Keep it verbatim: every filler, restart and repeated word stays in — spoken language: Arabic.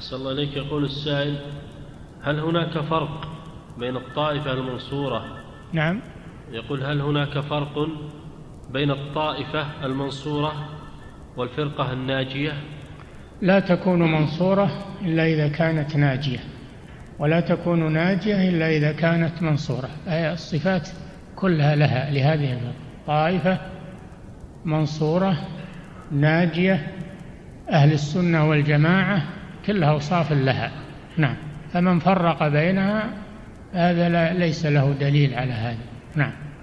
أحسن الله إليك. يقول السائل: هل هناك فرق بين الطائفة المنصورة؟ نعم. يقول: هل هناك فرق بين الطائفة المنصورة والفرقة الناجية؟ لا تكون منصورة إلا إذا كانت ناجية، ولا تكون ناجية إلا إذا كانت منصورة. أي الصفات كلها لها لهذه الفرقة: طائفة، منصورة، ناجية، أهل السنة والجماعة، كلها أوصاف لها. نعم. فمن فرق بينها هذا ليس له دليل على هذا. نعم.